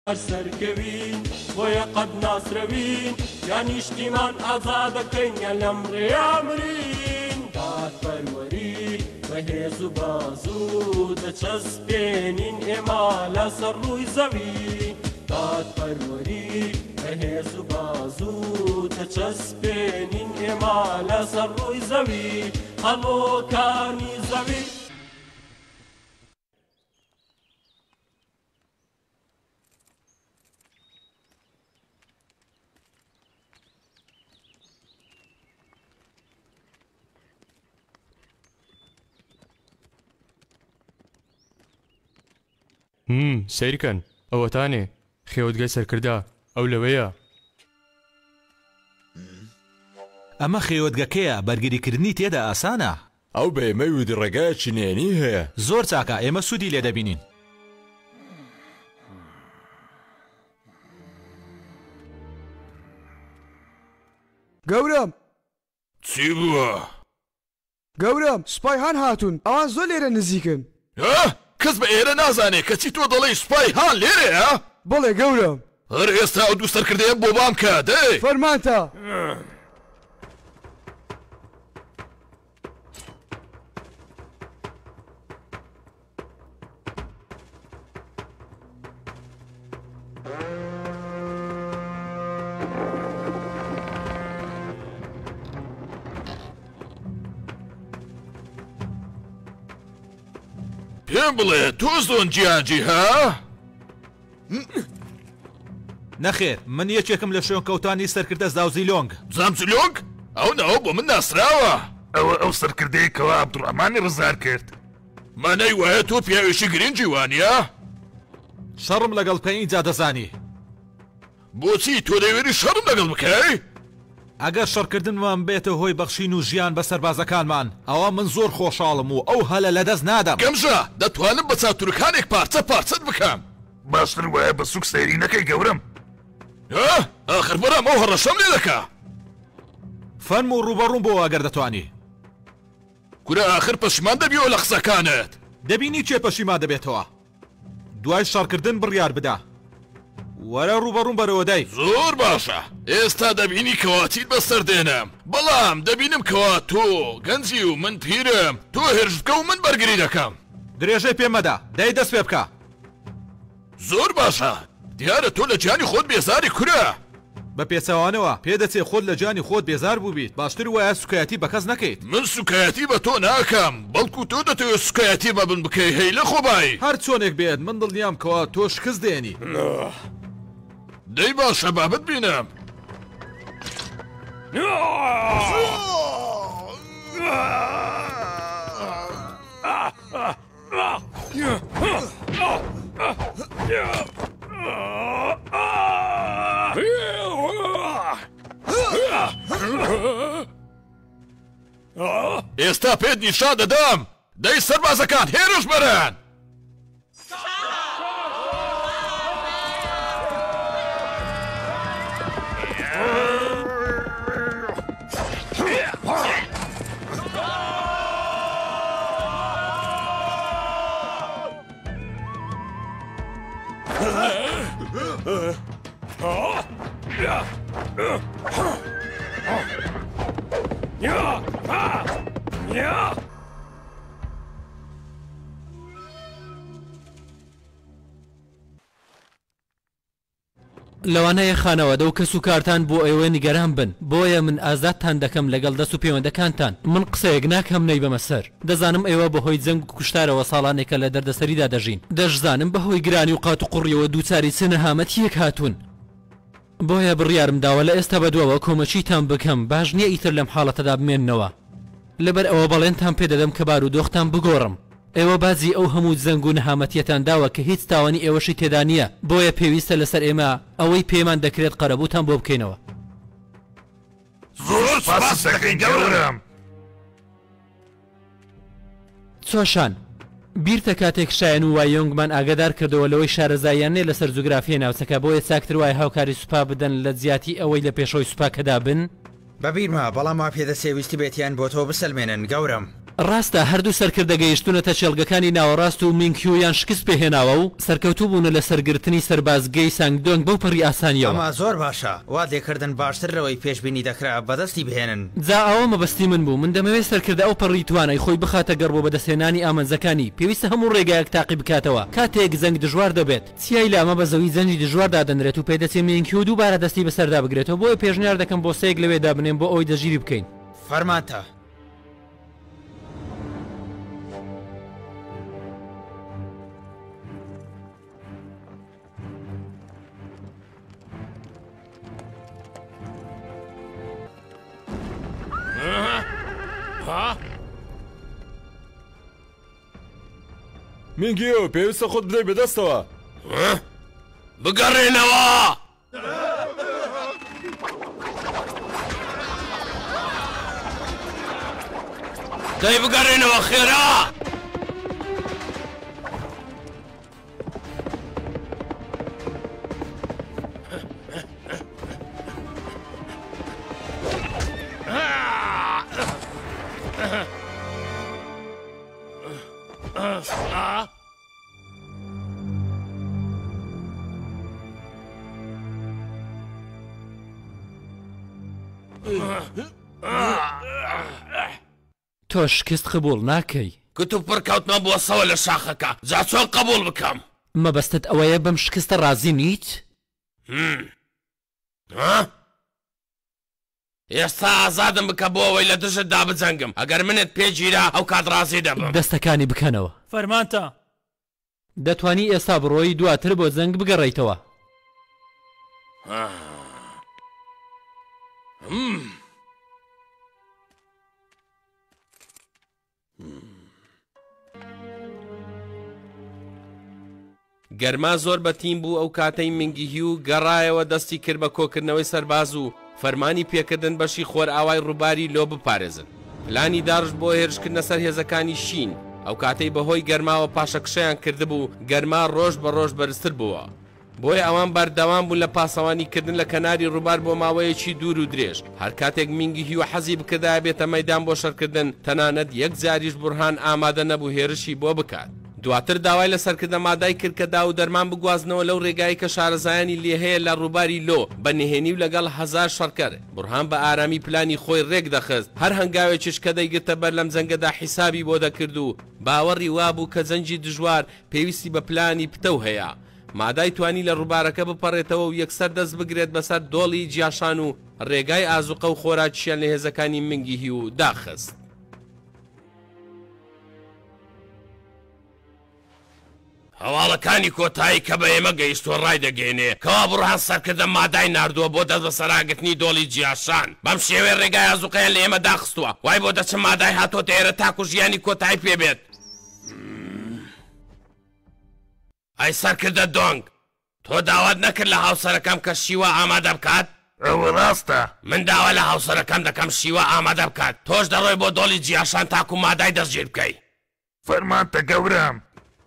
سەرکەوین بۆیە قەت ناسرەوین یان نیشتیمان ئازادەکەین یان لەم ڕێیا مرین دادپەروەری بەهێز و بازوو دەچەسپێنین ئێمە لەسەر ڕووی زەوی دادپەروەری بەهێز و بازوو دەچەسپێنین ئێمە لەسەر ڕووی زەوی هەڵۆکانی زەوی. سیرکەن ئەوەتانێ خێوەتگای سەرکردا ئەو لەوەیە. ئەمە خێوەتگەکەیە بەرگریکردنی تێدا ئاسانە. ئەو بێمەی ودی ڕێگایەکی نێنی هەیە. زۆر چاکە ئێمە سوودی لێ دەبینین. گەورم چی بووە؟ گەورم سوپای هان هاتوون ئەوان زۆر لێرە نزیکن. کەس بە ئێرە نازانێ کەچی تۆ دەڵێی سوپای هان لێرەیە؟ بەڵێ گەورم. هەر ئێستا ئەو دوو سەرکردەیە بۆ بام کە دەی فەرمانتە. پێم بڵێ تۆ زۆن جیاجی ها؟ نەخێر من یەکێکم لە شوێن کەوتانی سەرکردە زاوزیلۆنگ. زامزیلۆنگ؟ ئەو ناوە بۆ من ناسراوە. ئەو سەرکردەیە کەوا عەبدوڕەحمانی ڕزگار کرد. مانەی وایە تۆ پیاوێکی گرنگی وانیە؟ شەڕم لەگەڵ پێینجا دەزانی. بۆچی تۆ دەیوێری شەڕم لەگەڵ بکەی؟ ئەگەر شەڕکردنمان بێتە هۆی بەخشین و ژیان بە سەربازەکانمان ئەوە من زۆر خۆشحاڵم و ئەو هەلە لەدەست نادەم. گەمژە دەتوانم بە چاوتورکانێک پارچە پارچەت بکەم. باشتر وایە بە سوک سەیری نەکەی گەورم. ئاخر بەرام ئەو هەڕەشەم لێ دەکا. فەرم و ڕوبەڕووم بۆ ئەگەر دەتوانی. کورە ئاخر پەشیمان دەبیەوە لە قسەکانت. دەبینی چێ پەشیمان دەبێتەوە. دوای شەڕکردن بڕیار بدە. وەرە ڕوبەڕووم بەرەوە دەی. زۆر باشە. ئێستا دەبینی کەواتیت بەسەر دێنم. بەڵام دەبینم کەوا تۆ گەنجی و من پیرم. تۆ هێرش بکە و من بەرگری دەکەم. درێژەی پێمەدا دەی دەست پێ بکە. زۆر باشە. دیارە تۆ لە گیانی خۆت بێزاری کورە. بە پێچەوانەوە پێدەچێ خۆت لە گیانی خۆت بێزار بووبیت. باشتر وایە سوکایەتی بە کەس نەکەیت. من سوکایەتی بە تۆ ناکەم. بەڵکو تۆ دەتەوێت سوکایەتی بە من بکەی هەی لە خۆبایی. هەر چۆنێک بێت من دڵنیام کەوا تۆ شکست دێنی. دەی باشە بابت بینم. ئێستا پێت نیشان دەدەم. دەی سەربازەکان هێرش بەرن. لەوانەیە خانەوەدە و کەس و کارتان بۆ ئێوە نیگەران بن بۆیە من ئازادتان دەکەم لەگەڵ دەست و پەیوەندەکانتان. من قسەیەک ناکەم نەی بەمە سەر. دەزانم ئێوە بەهۆی جەنگ و کوشتارەوە ساڵانێکە لە دەردەسەریدا دەژین. دەشزانم بەهۆی گرانی و قات و قوڕیەوە دووچاری سنەهامەتیەک هاتوون. بۆیە بڕیارم داوە لە ئێستا بەدوەوە کۆمەچیتان بکەم. باش نییە ئیتر لەم حاڵەتەدا بمێننەوە. لەبەر ئەوە بەڵێنتان پێدەدەم کە بارودۆختان بگۆڕم. ئێوە بازی ئەو هەموو جەنگ و نەهامەتیەتان داوە کە هیچ تاوانی ئێوەشی تێدا نییە. بۆیە پێویستە لەسەر ئێمە ئەوەی پێمان دەکرێت قەرەبووتان بۆ بکەینەوە. زۆر سپاس دەکەین گەورم. چۆشان بیرتە کاتێک شایەن و وایۆنگمان ئاگادار کردەوە لەوەی شارەزاییان نێ لەسەر جوگرافیە ناوچەکە بۆیە چاکتر وای هاوکاری سوپا بدەن لە جیاتی ئەوەی لە پێشەوەی سوپاکەدا بن. بەبیرمە بەڵام وا پێدەچێ ویستی بێتیان بۆ تۆ بسەلمێنن گەورم. ڕاستە هەردوو سەرکردە گەیشتونەتە چێلگەکانی ناوەڕاست و مینکیویان شکست پێهێناوە و سەرکەوتوو بوونە لە سەرگرتنی سەربازگەی سانگدۆنگ بەو پەڕی ئاسانیەوە. ئەمە زۆر باشە، وا لێکردن باشترەوەی پێشبینی دەکرا بەدەستی بهێنن. جا ئەوە مەبەستی من بوو، من دەمەوێت سەرکردە ئەو پەڕی توانای خۆی بخاتە گەڕ بۆ بەدەستهێنانی ئامانجەکانی. پێویستە هەموو ڕێگایەک تاقی بکاتەوە کاتێک زەنگ دژوار دەبێت. چیای لامە بە زەوی زەنجی دژوار دادەنرێت و پێدەچێت مینکیو دووبارە دەستی بەسەردا بگرێتەوە. بۆیە پێشنیار دەکەم بۆ سەیەک لەوێدا بنێن بۆ ئەوی دەژیری بکەین. فەرمانتە. مینگیۆ پێویستە خۆت بدەی بەدەستەوە. بگەڕێنەوە. دەی بگەڕێنەوە خێرا. تۆ شکست قبول ناکەی. کتو پڕکەوتمە بۆ سەوە لە شاخەکە، جا چۆن قبول بکەم؟ مەبەستت ئەوەیە بەم شکستە ڕازی نیت؟ ئێستا ئازادم بکە بۆ ئەوەی لە دژت دابجەنگم. ئەگەر منت پێگیرا ئەو کات ڕازی دەبم. دەستەکانی بکەنەوە. فەرمانتە. دەتوانی ئێستا بڕۆی دواتر بۆ جەنگ بگەڕێیتەوە. گەرما زۆر بەتیم بوو. ئەو کاتەی مینگیهیو گەڕایەوە دەستی کرد بە کۆکردنەوەی سەرباز و فەرمانی پێکردن بەشی خۆر ئاوای ڕووباری لۆ بپارێزن. پلانی داڕژ بۆ هێرشکردنە سەر هێزەکانی شین. ئەو کاتەی بەهۆی گەرماوە پاشەکشەیان کردبوو، گەرما ڕۆژ بە ڕۆژ بەرزتر بووە. بۆیە ئەوان بەردەوام بوون لە پاسەوانیکردن لە کەناری ڕووبار بۆ ماوەیەکی دوور و درێژ. هەر کاتێک مینگیهیو حەزی بکردایە بێتە مەیدان بۆ شەڕکردن، تەنانەت یەک جاریش بورهان ئامادە نەبوو هێرشی بۆ بکات. دواتر داوای لە سەرکردە مادای کرد کە دا و دەرمان بگوازنەوە لەو ڕێگایی کە شارەزایانی لێ هەیە لە ڕووباری لۆ بە نهێنی و لەگەڵ 1000 شەڕکەر. بورهان بە ئارامی پلانی خۆی ڕێک دەخست. هەر هەنگاوێکیش کە دەیگرتە بەر لەم جەنگەدا حیسابی بۆ دەکرد و باوەڕی وابوو کە جەنجی دژوار پێویستی بە پلانی پتە هەیە. مادای توانی لە ڕووبارەکە بپەڕێتەوە و یەکسەر دەست بگرێت بەسەر دۆڵی جیاشان و ڕێگای ئازوقە و خۆراکیان لە هێزەکانی مینگیهیو داخست. هەواڵەکانی کۆتایی کە بە ئێمە گەیشتوە ڕای دەگەێنێ کەوا بڕوان سەرکردە مادای ناردووە بۆ دەست بە سەراگرتنی دۆڵی جیاشان. بەم شێوەیە ڕێگای ئازوقەیان لە ئێمە داخستووە. وای بۆ دەچم مادای هاتۆتە ئێرە تاکو ژیانی کۆتایی پێبێت. ئەی سەرکردە دۆنگ، تۆ داوات نەکرد لە هاوسەرەکەم کە شیوە ئامادە بکات؟ ئەوە ڕاستە. من داوا لە هاوسەرەکەم دەکەم شیوە ئامادە بکات. تۆش دەڕۆی بۆ دۆڵی جیاشان تاکو مادای دەستگیر بکەی. فەرمانتە گەورم.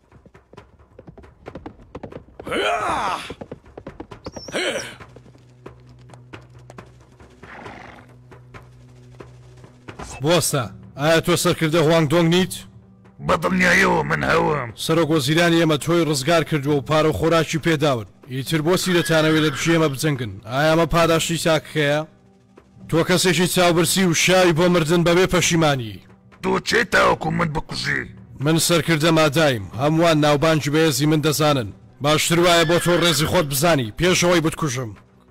بۆسە ئایا تۆ سەرکردە هوانگ دۆنگ نیت؟ بەدڵنیایەوە من هەوم. سەرۆک وەزیرانی ئێمە تۆی ڕزگار کردووە و پارە و خۆراکی پێداون. ئیتر بۆ سیرەتانەوێت لە دوشی ئێمە بجەنگن. ئایا ئەمە پاداشتی چاکەیە؟ تۆ کەسێکی چاوبرسی و شاوی بۆ مردن بەبێ پەشیمانی. تۆ چێ تاوەکو من بکوژی؟ من سەرکردە مادایم. هەمووان ناوبانجی بەهێزی من دەزانن. باشتر وایە بۆ تۆ ڕێزی خۆت بزانی پێشەوەی بتکوژم.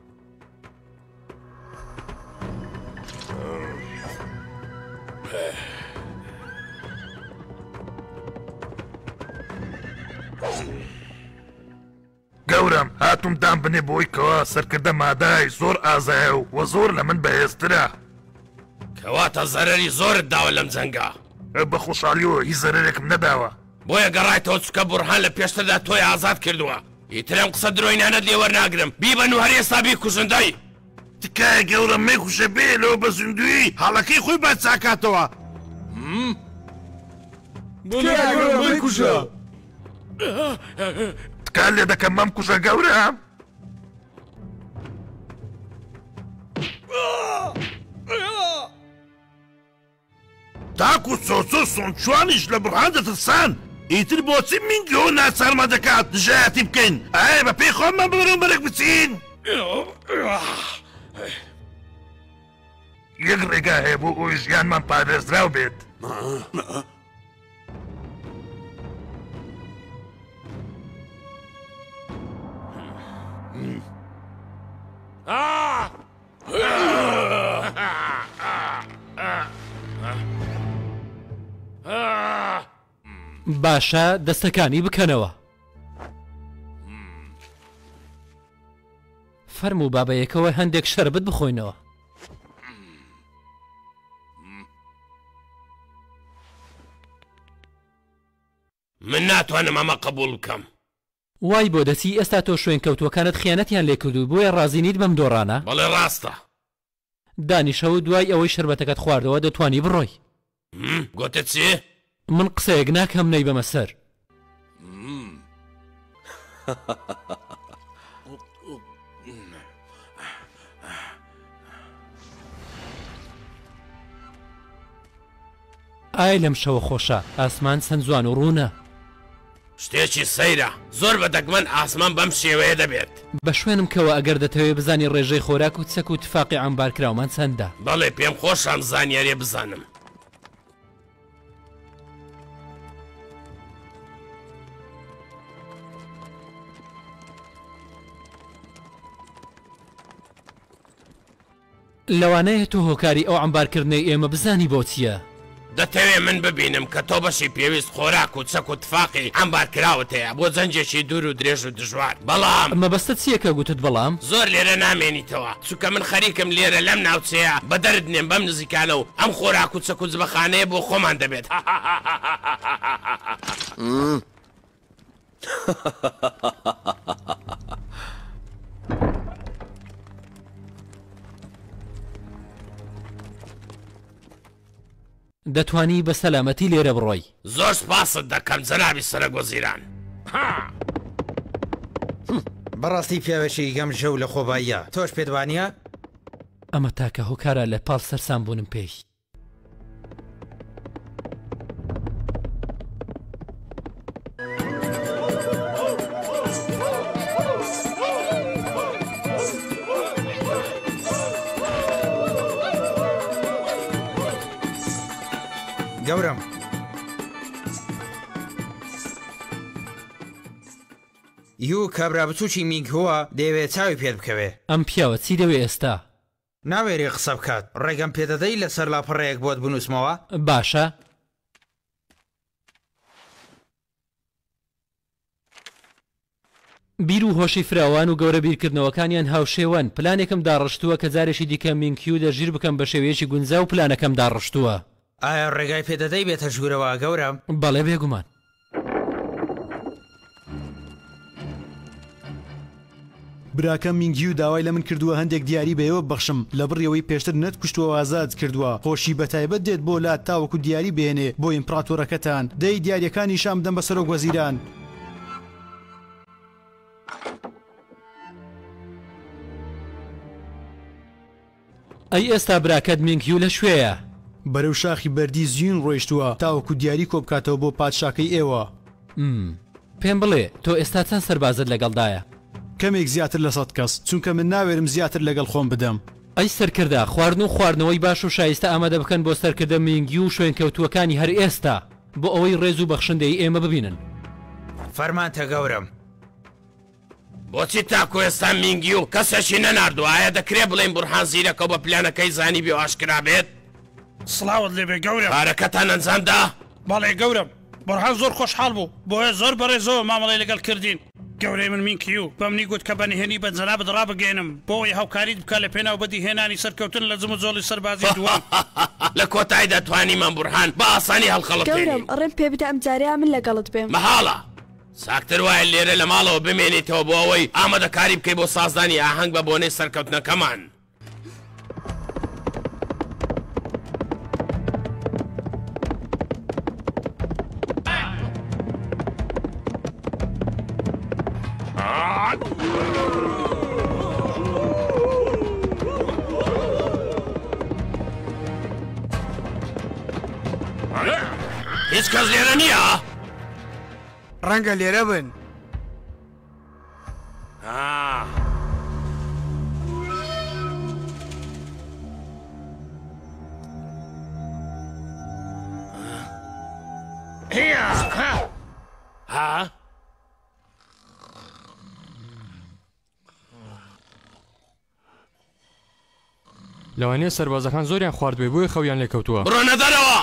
گەورم هاتووم دام بنێ بۆی کەوا سەرکردە مادای زۆر ئازایە و زۆر لە من بەهێزترە. کەواتە زەرەری زۆرت داوە لەم جەنگا. بە خۆشحالیەوە هیچ زەرێکم نەداوە. بۆیە گەڕایتەوە چکە بورهان لە پێشتردا تۆی ئازاد کردووە. ئیترم قسە درۆینانەت لێ وەرناگرم. بیبەن و هەر ئێستا بیکوژندەی. تکایە گەورم مەیکوژە بێ لەوە بە زیندوی هەڵەکەی خۆی با چاکاتەوە. تکال لێ دەکەم مەم کوژە گەورم. تاکو چۆچۆ سۆنچوانیش لە بڕحان دەترسان ئیتر بۆچی مینگەوە ناچارما دەکات دژایەتی بکەین ئایا بە پێی خۆممان ببرن بەرەک بچین یەک ڕێگا هەیە بۆ ئەوی ژیانمان پارێزراو بێت باشە دەستەکانی بکەنەوە فەرموو بابەیەکەوە هەندێک شەربت بخۆینەوە من ناتوانم ئەمە قبول بکەم وای بۆ دەچی ئێستا تۆ شوێن کەوتوەکانت خیانەتیان لێکردو بۆیە ڕازینیت بەم دۆڕانە بەڵێ ڕاستە دانیشەوە دوای ئەوەی شربەتەکەت خواردەوە دەتوانی بڕۆی گوتە چی؟ من قسەیەک ناکەم نەی بەمە سەر ئای لەم شەوە خۆشە ئاسمان چەند جوان و ڕوونە شتێکی سەیرە زۆر بەدەگمەن ئاسمان بەم شێوەیە دەبێت بە شوێنم کەوە ئەگەر دەتەوێت بزانی ڕێژەی خۆراک و چەک و تفاقی ئەمبارکراومان چەندە بەڵێ پێم خۆشم زانیارێ بزانم لەوانەیە تۆ هۆکاری ئەو ئەمبارکردنەی ئێمە بزانی بۆ چییە دەتەوێت من ببینم کە تۆ بەشی پێویست خۆراک و چەک و تفاقی ئەمبارکراوت هەیە بۆ جەنجێکی دوور و درێژ و دژوار بەڵام مەبەستە چییەکە گوتت بەڵام زۆر لێرە نامێنیتەوە چونکە من خەریکم لێرە لەم ناوچەیە بە دەرد نێم بەم نزیکانە و ئەم خۆراک و چەک و جبەخانەیە بۆ خۆمان دەبێت دەتوانی بە سەلامەتی لێرە بڕۆی زۆر سپاست دەکەم جەنابی سەرۆکوەزیران بەڕاستی پیاوێکی گەم ژەو لە خۆباییە تۆش پێدوانیە؟ ئەمە تاکە هۆکارە لە پاڵ سەرسان بوونم پێی گەورم یوو کابرا بچووکی میگهووە دەیەوێت چاوی پێت بکەوێ ئەم پیاوە چی دەوێ ئێستا ناوێری قسە بکات ڕێگەم پێدەدەی لەسەر لاپەڕەیەک بۆت بنووسمەوە باشە بیر و هۆشی فراوان و گەورە بیرکردنەوەکانیان هاوشێوەن پلانێکم داڕشتووە کە جارێکی دیکە مینکیو دەژیر بکەم بە شێوەیەکی گونجا و پلانەکەم داڕشتووە ئایا ڕێگای پێدەدەی بێتە ژوورەوە گەورم بەڵێ بێگومان براکەم مینگی و داوای لە من کردووە هەندێک دیاری بەیەوە بەخشم لە بڕیەوەی پێشتر نەت کوشتووە ئازاد کردووە خۆشی بەتایبەت دێت بۆ لات تاوەکو دیاری بێنێ بۆ ئیمپراتۆرەکەتان دەی دیاریەکانی شام بدەم بە سەرۆک وەزیران ئەی ئێستا براکەت مینگیو لە شوێیە بەرەو شاخی بەردی زیین ڕۆیشتووە تاوەکو دیاری کۆ بکاتەوە بۆ پادشاکەی ئێوە پێم بڵێ تۆ ئێستا چەند سەربازت لەگەڵدایە کەمێک زیاتر لە 100 کەس چونکە من ناوێرم زیاتر لەگەڵ خۆم بدەم ئەی سەرکردا خواردن و خواردنەوەی باش و شایستە ئامادە بکەن بۆ سەرکردە مینگی و شوێن کەوتووەکانی هەر ئێستا بۆ ئەوەی ڕێز و بەخشندەی ئێمە ببینن فەرمانتە گەورم بۆچی تاکو ئێستا مینگی و کەسێکی نەناردوایە دەکرێت بڵێن بورهان زیرەکە بە پلانەکەی زانی بێ و ئاشکرا بێت سڵاوت لێبێ گەورم کارەکەتان ئەنجامدا بەڵێ گەورم بورهان زۆر خۆشحاڵ بوو بۆیە زۆر بەڕێزەوە مامەڵی لەگەڵ کردین گەورەی من مینکیو بەمنی گوت کە بەنهێنی بە جەنابەت ڕابگەێنم بۆەوەی هاوکاریت بکە لە پێناو بەدی هێنانی سەرکەوتن لە جم و جۆڵی سەربازی دووەم لە کۆتایی دەتوانی من بورهان بە ئاسانی هەڵخەڵەت گەورم ڕێم پێ بدە ئەم جارەیە من لەگەڵت بێم مەحاڵە ساکتر وایە لێرە لە ماڵەوە بمێنیتەوە بۆ ئەوەی ئامادەکاری بکەی بۆ سازدانی ئاهەنگ بە بۆنەی سەرکەوتنەکەمان هیچ کەس لێرە نییە؟ ڕەنگە لێرە بن. ها؟ لەوانەیە سەربازەکان زۆریان خواردوێ بۆیە خەویان لێکەوتووە. بڕۆنە دەرەوە!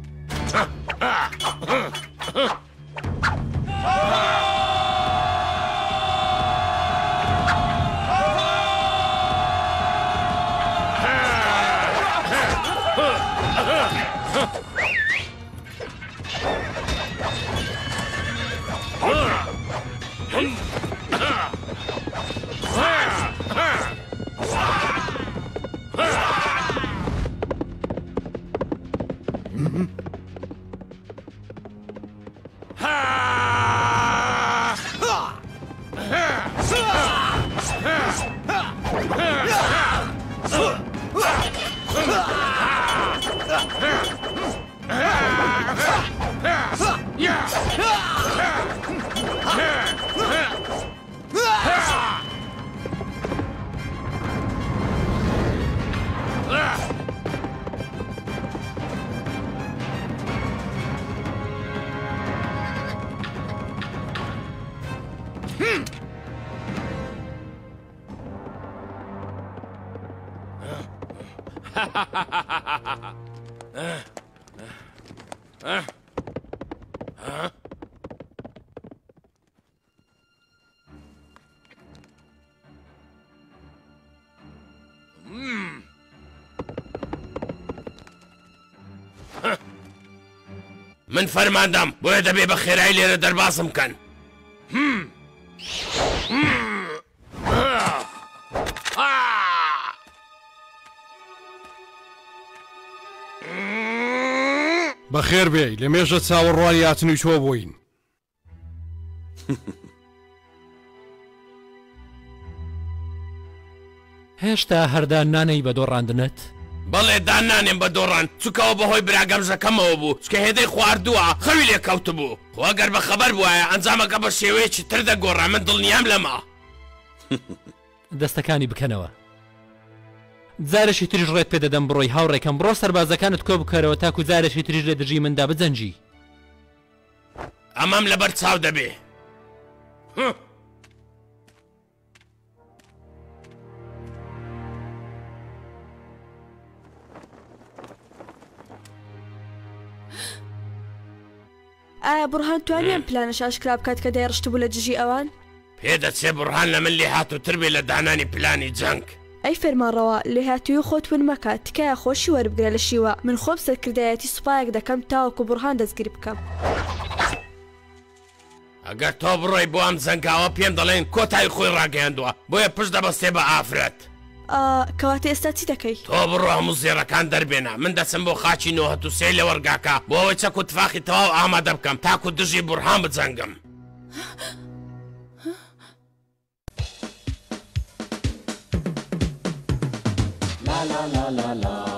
من فەرماندەم بۆیە دەبێ بە خێرایی لێرە دەرباسم بکەن. بەخێر بێ لە مێژە چاوەڕوانی هاتنوی چۆ بووین. هێشتا هەردان نانەی بە دۆڕاندنت؟ بەڵێ دانانێم بە دۆڕان چووکەوە بەهۆی براگەمژەکەمەوە بوو چکە هێدەی خواردووە خەوی لێکەوت بوو خواگەر بە خەبەر بووایە ئەنجامەکە بە شێوەیەکی تر دەگۆڕا من دڵنیام لەما. دەستەکانی بکەنەوە. جارێکی تریش ڕێت پێدەدەم بڕۆی هاوڕێکەم بڕۆ سەربازەکانت کۆ بکەرەوە تاکو جارێکی تریش لێ دژی مندا بجەنجی. ئەمەم لەبەر چاو دەبێ. ئایا بڕهان توانیان پلانش ئاشکرا بکات کە دەیڕشت بوو لە دژی ئەوان؟ پێدەچێ بڕهان لە من لێ هاتووتر بێ لە دانانی پلانی جەنگ. ئەی فەرمانڕەوە لێ هاتووی خۆت ون مەکات تکایە خۆشی وەربگرە لە شیوە من خۆم سەرکردایەتی سوپایەک دەکەم تاوەکو بڕهان دەستگیری بکەم. ئەگەر تۆ بڕۆی بۆ ئەم جەنگاوە پێم دەڵێن کۆتایی خۆی ڕاگەیاندووە بۆیە پشت دەبەستێ بە ئافرەت. کەواتە ئێستا چی دەکەی؟ تۆ بڕۆ هەموو زێڕەکان دەربێنە من دەچم بۆ خاچی 93 لە وەرگاکە بۆ ئەوەی چەک و تفاخی تەواو ئامادە بکەم تاکو دژی بورهان بجەنگم. لا لا لا لا لا